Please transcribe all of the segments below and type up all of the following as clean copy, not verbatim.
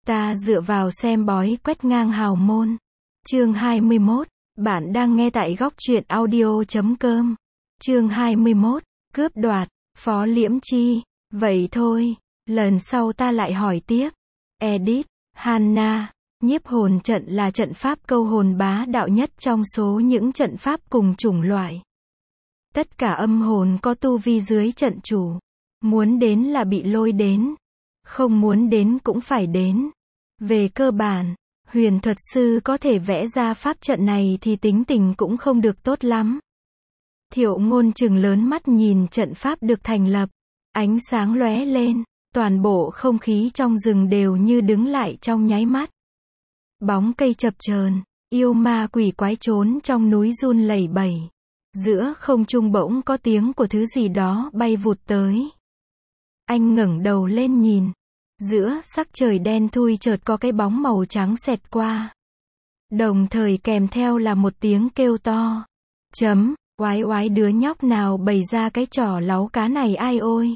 Ta dựa vào xem bói quét ngang hào môn. Chương 21. Bạn đang nghe tại góc truyện audio.com. Chương 21. Cướp đoạt. Phó Liễm Chi. Vậy thôi, lần sau ta lại hỏi tiếp. Edit. Hannah. Nhiếp hồn trận là trận pháp câu hồn bá đạo nhất trong số những trận pháp cùng chủng loại. Tất cả âm hồn có tu vi dưới trận chủ. Muốn đến là bị lôi đến. Không muốn đến cũng phải đến. Về cơ bản, huyền thuật sư có thể vẽ ra pháp trận này thì tính tình cũng không được tốt lắm. Thiệu Ngôn trừng lớn mắt nhìn trận pháp được thành lập. Ánh sáng lóe lên, toàn bộ không khí trong rừng đều như đứng lại trong nháy mắt. Bóng cây chập chờn, yêu ma quỷ quái trốn trong núi run lẩy bẩy. Giữa không trung bỗng có tiếng của thứ gì đó bay vụt tới. Anh ngẩng đầu lên nhìn. Giữa sắc trời đen thui chợt có cái bóng màu trắng xẹt qua. Đồng thời kèm theo là một tiếng kêu to. Oái oái đứa nhóc nào bày ra cái trò láu cá này ai ôi.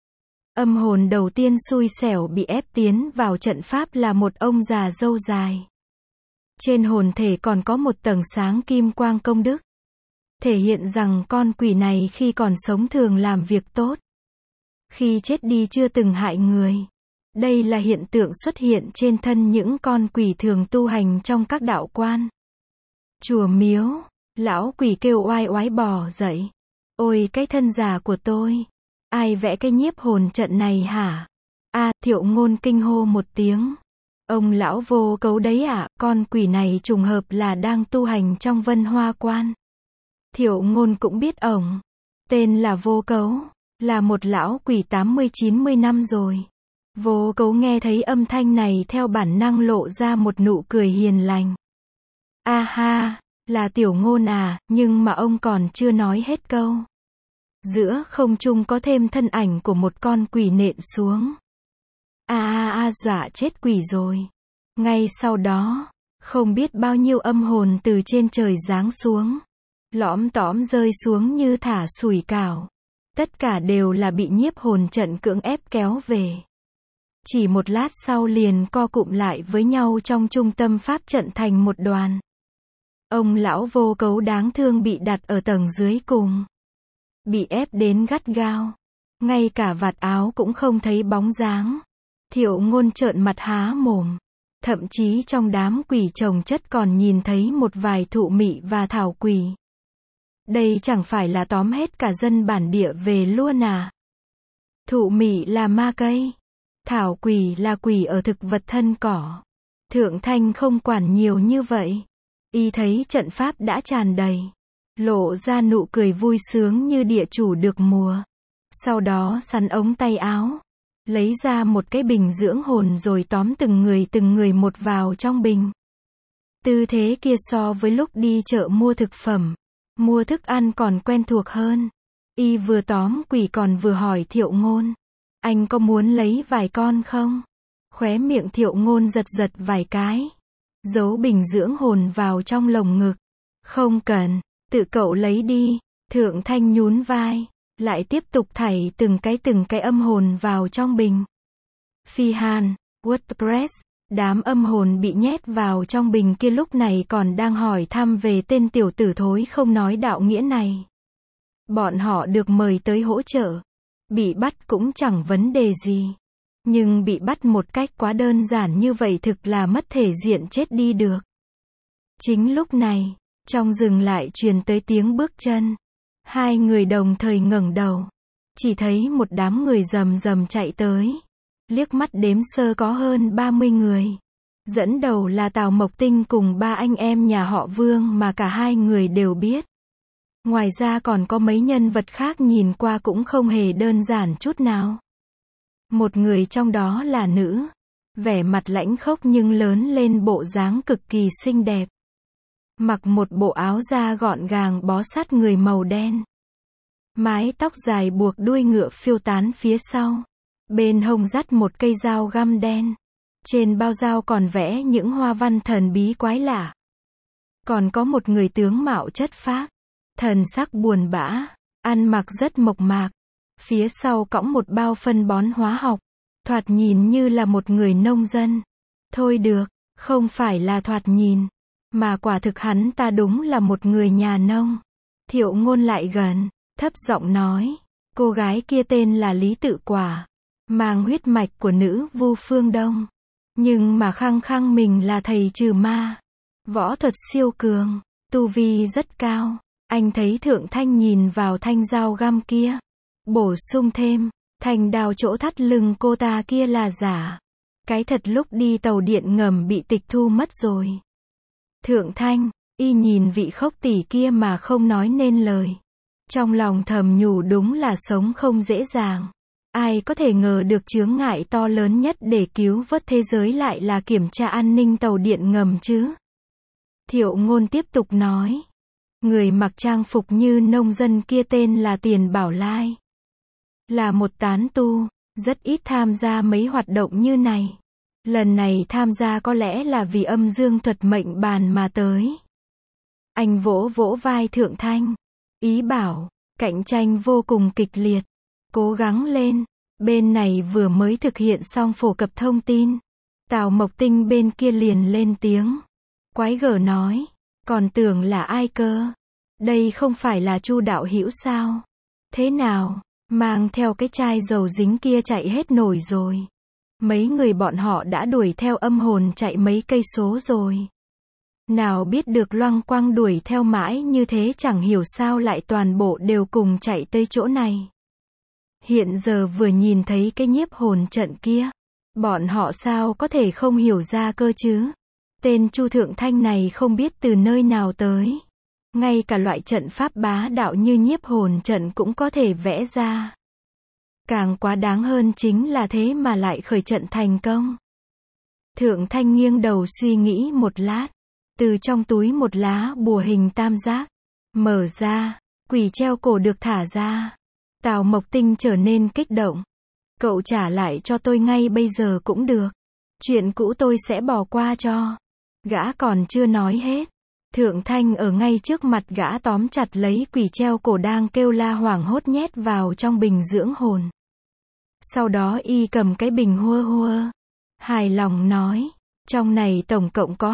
Âm hồn đầu tiên xui xẻo bị ép tiến vào trận pháp là một ông già râu dài. Trên hồn thể còn có một tầng sáng kim quang công đức. Thể hiện rằng con quỷ này khi còn sống thường làm việc tốt. Khi chết đi chưa từng hại người. Đây là hiện tượng xuất hiện trên thân những con quỷ thường tu hành trong các đạo quan. Chùa miếu, lão quỷ kêu oai oái bò dậy. Ôi cái thân già của tôi. Ai vẽ cái nhiếp hồn trận này hả? Thiệu Ngôn kinh hô một tiếng. Ông lão Vô Cấu đấy ạ, con quỷ này trùng hợp là đang tu hành trong Vân Hoa Quan. Thiệu Ngôn cũng biết ổng. Tên là Vô Cấu, là một lão quỷ 80-90 năm rồi. Vô Cấu nghe thấy âm thanh này theo bản năng lộ ra một nụ cười hiền lành. Ha, là Tiểu Ngôn à, nhưng mà ông còn chưa nói hết câu. Giữa không trung có thêm thân ảnh của một con quỷ nện xuống. Dọa chết quỷ rồi. Ngay sau đó, không biết bao nhiêu âm hồn từ trên trời giáng xuống. Lõm tõm rơi xuống như thả sủi cảo. Tất cả đều là bị nhiếp hồn trận cưỡng ép kéo về. Chỉ một lát sau liền co cụm lại với nhau trong trung tâm pháp trận thành một đoàn. Ông lão Vô Cấu đáng thương bị đặt ở tầng dưới cùng. Bị ép đến gắt gao. Ngay cả vạt áo cũng không thấy bóng dáng. Thiệu Ngôn trợn mặt há mồm. Thậm chí trong đám quỷ chồng chất còn nhìn thấy một vài thụ mị và thảo quỷ. Đây chẳng phải là tóm hết cả dân bản địa về luôn à? Thụ mị là ma cây. Thảo quỷ là quỷ ở thực vật thân cỏ. Thượng Thanh không quản nhiều như vậy. Y thấy trận pháp đã tràn đầy. Lộ ra nụ cười vui sướng như địa chủ được mùa. Sau đó sắn ống tay áo. Lấy ra một cái bình dưỡng hồn rồi tóm từng người một vào trong bình. Tư thế kia so với lúc đi chợ mua thực phẩm, mua thức ăn còn quen thuộc hơn. Y vừa tóm quỷ còn vừa hỏi Thiệu Ngôn. Anh có muốn lấy vài con không? Khóe miệng Thiệu Ngôn giật vài cái. Giấu bình dưỡng hồn vào trong lồng ngực. Không cần, tự cậu lấy đi. Thượng Thanh nhún vai. Lại tiếp tục thảy từng cái âm hồn vào trong bình. Phi Hàn, WordPress, đám âm hồn bị nhét vào trong bình kia lúc này còn đang hỏi thăm về tên tiểu tử thối không nói đạo nghĩa này. Bọn họ được mời tới hỗ trợ. Bị bắt cũng chẳng vấn đề gì. Nhưng bị bắt một cách quá đơn giản như vậy thực là mất thể diện chết đi được. Chính lúc này, trong rừng lại truyền tới tiếng bước chân. Hai người đồng thời ngẩng đầu. Chỉ thấy một đám người rầm chạy tới. Liếc mắt đếm sơ có hơn 30 người. Dẫn đầu là Tào Mộc Tinh cùng ba anh em nhà họ Vương mà cả hai người đều biết. Ngoài ra còn có mấy nhân vật khác nhìn qua cũng không hề đơn giản chút nào. Một người trong đó là nữ. Vẻ mặt lãnh khốc nhưng lớn lên bộ dáng cực kỳ xinh đẹp. Mặc một bộ áo da gọn gàng bó sát người màu đen. Mái tóc dài buộc đuôi ngựa phiêu tán phía sau. Bên hông dắt một cây dao găm đen. Trên bao dao còn vẽ những hoa văn thần bí quái lạ. Còn có một người tướng mạo chất phác. Thần sắc buồn bã. Ăn mặc rất mộc mạc. Phía sau cõng một bao phân bón hóa học. Thoạt nhìn như là một người nông dân. Thôi được, không phải là thoạt nhìn, mà quả thực hắn ta đúng là một người nhà nông. Thiệu Ngôn lại gần, thấp giọng nói, cô gái kia tên là Lý Tự Quả, mang huyết mạch của nữ vu phương Đông. Nhưng mà khăng khăng mình là thầy trừ ma. Võ thuật siêu cường, tu vi rất cao. Anh thấy Thượng Thanh nhìn vào thanh dao găm kia. Bổ sung thêm, thanh đao chỗ thắt lưng cô ta kia là giả. Cái thật lúc đi tàu điện ngầm bị tịch thu mất rồi. Thượng Thanh, y nhìn vị khốc tỷ kia mà không nói nên lời. Trong lòng thầm nhủ đúng là sống không dễ dàng. Ai có thể ngờ được chướng ngại to lớn nhất để cứu vớt thế giới lại là kiểm tra an ninh tàu điện ngầm chứ. Thiệu Ngôn tiếp tục nói. Người mặc trang phục như nông dân kia tên là Tiền Bảo Lai. Là một tán tu, rất ít tham gia mấy hoạt động như này. Lần này tham gia có lẽ là vì âm dương thuật mệnh bàn mà tới. Anh vỗ vỗ vai Thượng Thanh. Ý bảo, cạnh tranh vô cùng kịch liệt. Cố gắng lên, bên này vừa mới thực hiện xong phổ cập thông tin. Tào Mộc Tinh bên kia liền lên tiếng. Quái gở nói, còn tưởng là ai cơ? Đây không phải là Chu đạo hữu sao? Thế nào, mang theo cái chai dầu dính kia chạy hết nổi rồi. Mấy người bọn họ đã đuổi theo âm hồn chạy mấy cây số rồi. Nào biết được loăng quăng đuổi theo mãi như thế chẳng hiểu sao lại toàn bộ đều cùng chạy tới chỗ này. Hiện giờ vừa nhìn thấy cái nhiếp hồn trận kia, bọn họ sao có thể không hiểu ra cơ chứ? Tên Chu Thượng Thanh này không biết từ nơi nào tới. Ngay cả loại trận pháp bá đạo như nhiếp hồn trận cũng có thể vẽ ra. Càng quá đáng hơn chính là thế mà lại khởi trận thành công. Thượng Thanh nghiêng đầu suy nghĩ một lát. Từ trong túi một lá bùa hình tam giác. Mở ra, quỷ treo cổ được thả ra. Tào Mộc Tinh trở nên kích động. Cậu trả lại cho tôi ngay bây giờ cũng được. Chuyện cũ tôi sẽ bỏ qua cho. Gã còn chưa nói hết. Thượng Thanh ở ngay trước mặt gã tóm chặt lấy quỷ treo cổ đang kêu la hoảng hốt nhét vào trong bình dưỡng hồn. Sau đó y cầm cái bình hua hua. Hài lòng nói. Trong này tổng cộng có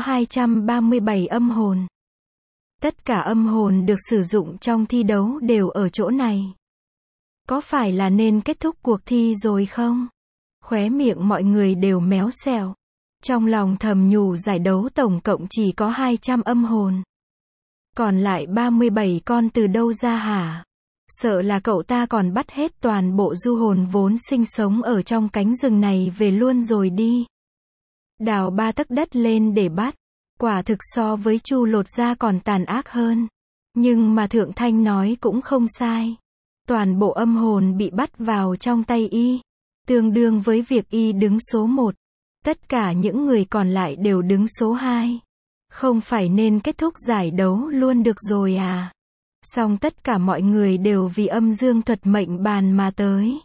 237 âm hồn. Tất cả âm hồn được sử dụng trong thi đấu đều ở chỗ này. Có phải là nên kết thúc cuộc thi rồi không? Khóe miệng mọi người đều méo xẹo. Trong lòng thầm nhủ giải đấu tổng cộng chỉ có 200 âm hồn. Còn lại 37 con từ đâu ra hả? Sợ là cậu ta còn bắt hết toàn bộ du hồn vốn sinh sống ở trong cánh rừng này về luôn rồi đi. Đào 3 tấc đất lên để bắt. Quả thực so với Chu Lột Da còn tàn ác hơn. Nhưng mà Thượng Thanh nói cũng không sai. Toàn bộ âm hồn bị bắt vào trong tay y. Tương đương với việc y đứng số 1. Tất cả những người còn lại đều đứng số 2. Không phải nên kết thúc giải đấu luôn được rồi à? Song tất cả mọi người đều vì âm dương thuật mệnh bàn mà tới.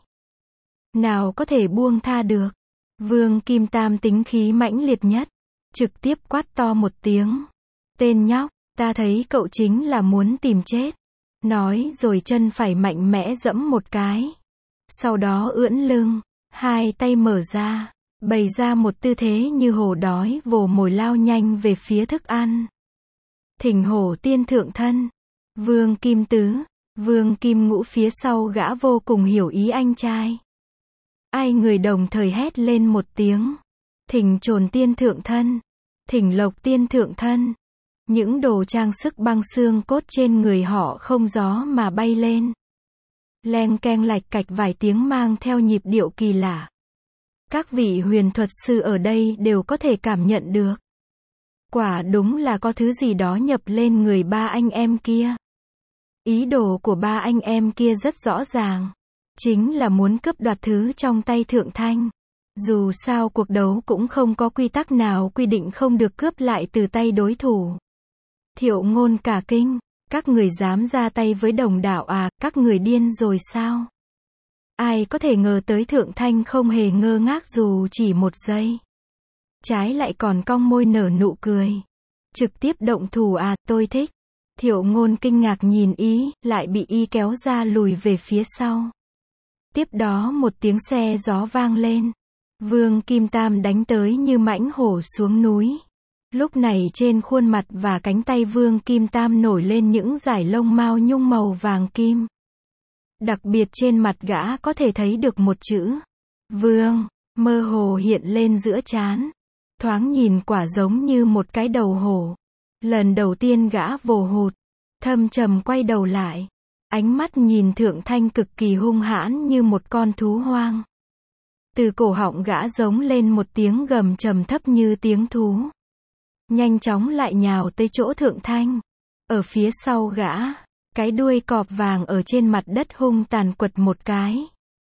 Nào có thể buông tha được. Vương Kim Tam tính khí mãnh liệt nhất. Trực tiếp quát to một tiếng. Tên nhóc, ta thấy cậu chính là muốn tìm chết. Nói rồi chân phải mạnh mẽ giẫm một cái. Sau đó ưỡn lưng, hai tay mở ra, bày ra một tư thế như hổ đói vồ mồi lao nhanh về phía thức ăn. Thỉnh Hổ Tiên thượng thân. Vương Kim Tứ, Vương Kim Ngũ phía sau gã vô cùng hiểu ý anh trai. Ai người đồng thời hét lên một tiếng. Thỉnh Trồn Tiên thượng thân. Thỉnh Lộc Tiên thượng thân. Những đồ trang sức băng xương cốt trên người họ không gió mà bay lên. Leng keng lạch cạch vài tiếng mang theo nhịp điệu kỳ lạ. Các vị huyền thuật sư ở đây đều có thể cảm nhận được. Quả đúng là có thứ gì đó nhập lên người ba anh em kia. Ý đồ của ba anh em kia rất rõ ràng. Chính là muốn cướp đoạt thứ trong tay Thượng Thanh. Dù sao cuộc đấu cũng không có quy tắc nào quy định không được cướp lại từ tay đối thủ. Thiệu Ngôn cả kinh. Các người dám ra tay với đồng đạo à, các người điên rồi sao? Ai có thể ngờ tới Thượng Thanh không hề ngơ ngác dù chỉ một giây. Trái lại còn cong môi nở nụ cười. Trực tiếp động thủ à, tôi thích. Thiệu Ngôn kinh ngạc nhìn ý, lại bị y kéo ra lùi về phía sau. Tiếp đó một tiếng xe gió vang lên. Vương Kim Tam đánh tới như mãnh hổ xuống núi. Lúc này trên khuôn mặt và cánh tay Vương Kim Tam nổi lên những dải lông mao nhung màu vàng kim. Đặc biệt trên mặt gã có thể thấy được một chữ Vương, mơ hồ hiện lên giữa trán. Thoáng nhìn quả giống như một cái đầu hổ. Lần đầu tiên gã vồ hụt, thâm trầm quay đầu lại. Ánh mắt nhìn Thượng Thanh cực kỳ hung hãn như một con thú hoang. Từ cổ họng gã giống lên một tiếng gầm trầm thấp như tiếng thú. Nhanh chóng lại nhào tới chỗ Thượng Thanh. Ở phía sau gã, cái đuôi cọp vàng ở trên mặt đất hung tàn quật một cái.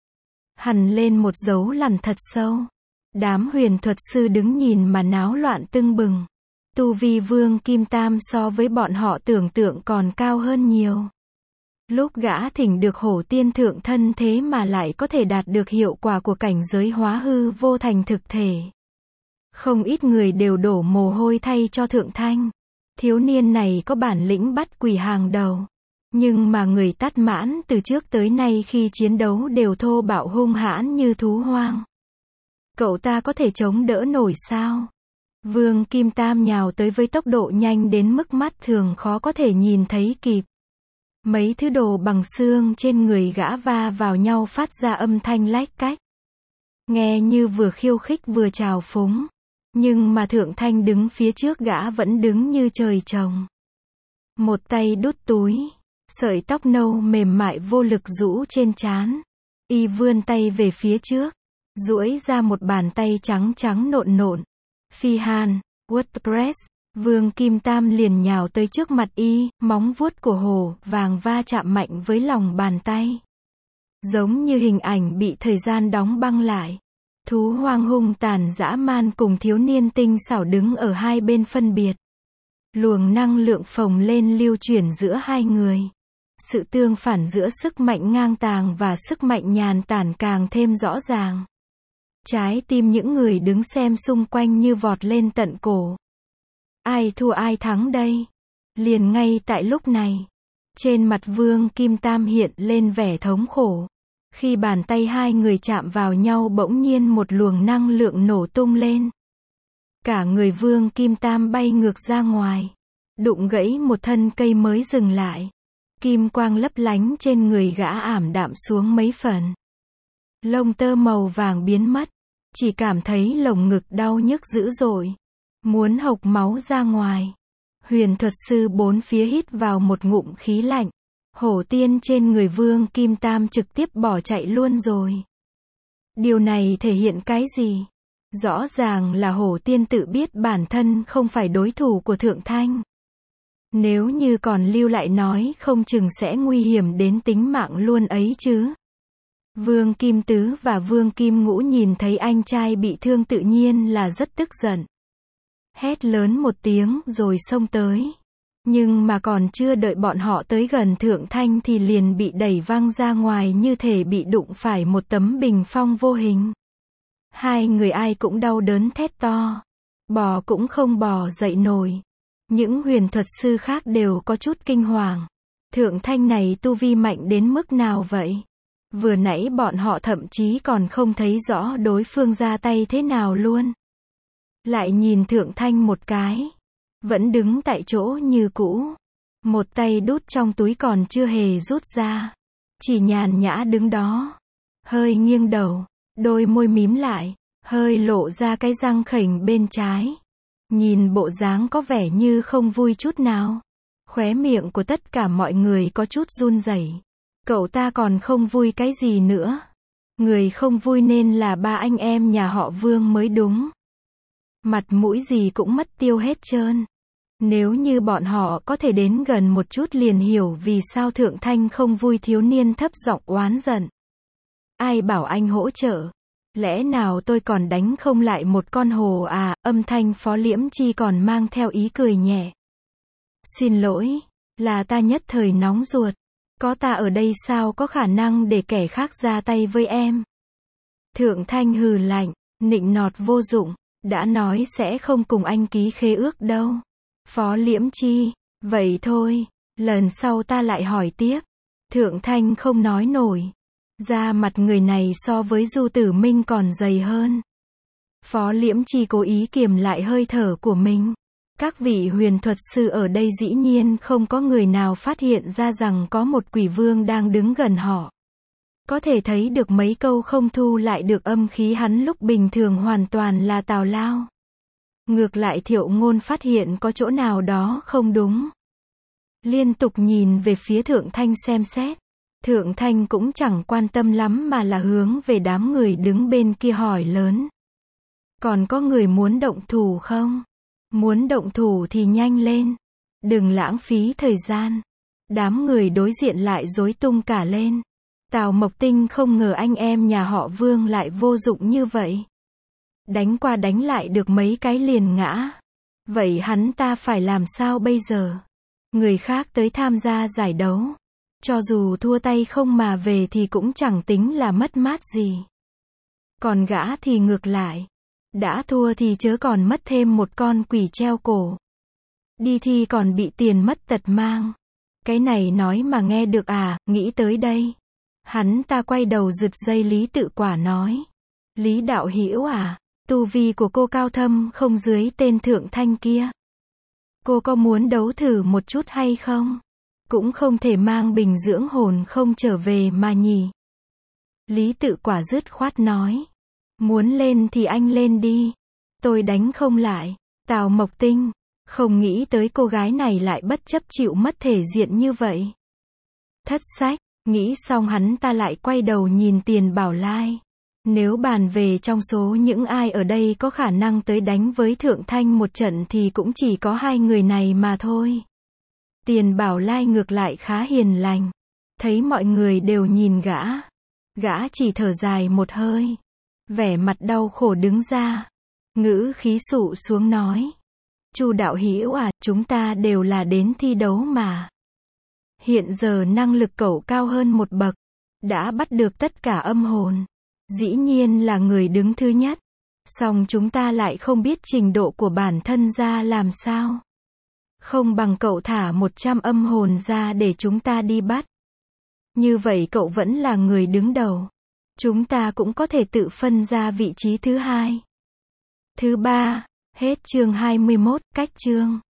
Hằn lên một dấu lằn thật sâu. Đám huyền thuật sư đứng nhìn mà náo loạn tưng bừng. Tu vi Vương Kim Tam so với bọn họ tưởng tượng còn cao hơn nhiều. Lúc gã thỉnh được hổ tiên thượng thân thế mà lại có thể đạt được hiệu quả của cảnh giới hóa hư vô thành thực thể. Không ít người đều đổ mồ hôi thay cho Thượng Thanh. Thiếu niên này có bản lĩnh bắt quỷ hàng đầu. Nhưng mà người tát mãn từ trước tới nay khi chiến đấu đều thô bạo hung hãn như thú hoang. Cậu ta có thể chống đỡ nổi sao? Vương Kim Tam nhào tới với tốc độ nhanh đến mức mắt thường khó có thể nhìn thấy kịp. Mấy thứ đồ bằng xương trên người gã va vào nhau phát ra âm thanh lách cách. Nghe như vừa khiêu khích vừa trào phúng. Nhưng mà Thượng Thanh đứng phía trước gã vẫn đứng như trời trồng. Một tay đút túi. Sợi tóc nâu mềm mại vô lực rũ trên trán. Y vươn tay về phía trước. Duỗi ra một bàn tay trắng trắng nộn nộn. Phi hàn, WordPress. Vương Kim Tam liền nhào tới trước mặt y, móng vuốt của hổ vàng va chạm mạnh với lòng bàn tay. Giống như hình ảnh bị thời gian đóng băng lại. Thú hoang hung tàn dã man cùng thiếu niên tinh xảo đứng ở hai bên phân biệt. Luồng năng lượng phồng lên lưu chuyển giữa hai người. Sự tương phản giữa sức mạnh ngang tàng và sức mạnh nhàn tản càng thêm rõ ràng. Trái tim những người đứng xem xung quanh như vọt lên tận cổ. Ai thua ai thắng đây? Liền ngay tại lúc này, trên mặt Vương Kim Tam hiện lên vẻ thống khổ. Khi bàn tay hai người chạm vào nhau bỗng nhiên một luồng năng lượng nổ tung lên. Cả người Vương Kim Tam bay ngược ra ngoài. Đụng gãy một thân cây mới dừng lại. Kim quang lấp lánh trên người gã ảm đạm xuống mấy phần. Lông tơ màu vàng biến mất. Chỉ cảm thấy lồng ngực đau nhức dữ dội. Muốn hộc máu ra ngoài. Huyền thuật sư bốn phía hít vào một ngụm khí lạnh. Hổ tiên trên người Vương Kim Tam trực tiếp bỏ chạy luôn rồi. Điều này thể hiện cái gì? Rõ ràng là hổ tiên tự biết bản thân không phải đối thủ của Thượng Thanh. Nếu như còn lưu lại nói không chừng sẽ nguy hiểm đến tính mạng luôn ấy chứ. Vương Kim Tứ và Vương Kim Ngũ nhìn thấy anh trai bị thương tự nhiên là rất tức giận. Hét lớn một tiếng rồi xông tới. Nhưng mà còn chưa đợi bọn họ tới gần Thượng Thanh thì liền bị đẩy văng ra ngoài như thể bị đụng phải một tấm bình phong vô hình. Hai người ai cũng đau đớn thét to. Bò cũng không bò dậy nổi. Những huyền thuật sư khác đều có chút kinh hoàng. Thượng Thanh này tu vi mạnh đến mức nào vậy? Vừa nãy bọn họ thậm chí còn không thấy rõ đối phương ra tay thế nào luôn. Lại nhìn Thượng Thanh một cái. Vẫn đứng tại chỗ như cũ. Một tay đút trong túi còn chưa hề rút ra. Chỉ nhàn nhã đứng đó. Hơi nghiêng đầu. Đôi môi mím lại. Hơi lộ ra cái răng khểnh bên trái. Nhìn bộ dáng có vẻ như không vui chút nào. Khóe miệng của tất cả mọi người có chút run rẩy. Cậu ta còn không vui cái gì nữa. Người không vui nên là ba anh em nhà họ Vương mới đúng. Mặt mũi gì cũng mất tiêu hết trơn. Nếu như bọn họ có thể đến gần một chút liền hiểu vì sao Thượng Thanh không vui. Thiếu niên thấp giọng oán giận. Ai bảo anh hỗ trợ? Lẽ nào tôi còn đánh không lại một con hổ à? Âm thanh Phó Liễm Chi còn mang theo ý cười nhẹ. Xin lỗi, là ta nhất thời nóng ruột. Có ta ở đây sao có khả năng để kẻ khác ra tay với em? Thượng Thanh hừ lạnh, nịnh nọt vô dụng, đã nói sẽ không cùng anh ký khế ước đâu. Phó Liễm Chi, vậy thôi, lần sau ta lại hỏi tiếp. Thượng Thanh không nói nổi. Da mặt người này so với Du Tử Minh còn dày hơn. Phó Liễm Chi cố ý kiềm lại hơi thở của mình. Các vị huyền thuật sư ở đây dĩ nhiên không có người nào phát hiện ra rằng có một quỷ vương đang đứng gần họ. Có thể thấy được mấy câu không thu lại được âm khí hắn lúc bình thường hoàn toàn là tào lao. Ngược lại Thiệu Ngôn phát hiện có chỗ nào đó không đúng. Liên tục nhìn về phía Thượng Thanh xem xét. Thượng Thanh cũng chẳng quan tâm lắm mà là hướng về đám người đứng bên kia hỏi lớn. Còn có người muốn động thủ không? Muốn động thủ thì nhanh lên. Đừng lãng phí thời gian. Đám người đối diện lại rối tung cả lên. Tào Mộc Tinh không ngờ anh em nhà họ Vương lại vô dụng như vậy. Đánh qua đánh lại được mấy cái liền ngã. Vậy hắn ta phải làm sao bây giờ? Người khác tới tham gia giải đấu. Cho dù thua tay không mà về thì cũng chẳng tính là mất mát gì. Còn gã thì ngược lại. Đã thua thì chớ còn mất thêm một con quỷ treo cổ. Đi thi còn bị tiền mất tật mang. Cái này nói mà nghe được à, nghĩ tới đây. Hắn ta quay đầu giật dây Lý Tự Quả nói. Lý đạo hữu à, tu vi của cô cao thâm không dưới tên Thượng Thanh kia. Cô có muốn đấu thử một chút hay không? Cũng không thể mang bình dưỡng hồn không trở về mà nhỉ. Lý Tự Quả dứt khoát nói. Muốn lên thì anh lên đi. Tôi đánh không lại. Tào Mộc Tinh. Không nghĩ tới cô gái này lại bất chấp chịu mất thể diện như vậy. Thất sách. Nghĩ xong hắn ta lại quay đầu nhìn Tiền Bảo Lai. Nếu bàn về trong số những ai ở đây có khả năng tới đánh với Thượng Thanh một trận thì cũng chỉ có hai người này mà thôi. Tiền Bảo Lai ngược lại khá hiền lành. Thấy mọi người đều nhìn gã. Gã chỉ thở dài một hơi. Vẻ mặt đau khổ đứng ra. Ngữ khí sụ xuống nói. Chu đạo hữu à, chúng ta đều là đến thi đấu mà. Hiện giờ năng lực cậu cao hơn một bậc. Đã bắt được tất cả âm hồn. Dĩ nhiên là người đứng thứ nhất. Song chúng ta lại không biết trình độ của bản thân ra làm sao. Không bằng cậu thả 100 âm hồn ra để chúng ta đi bắt. Như vậy cậu vẫn là người đứng đầu. Chúng ta cũng có thể tự phân ra vị trí thứ hai. Thứ ba. Hết chương 21, cách chương.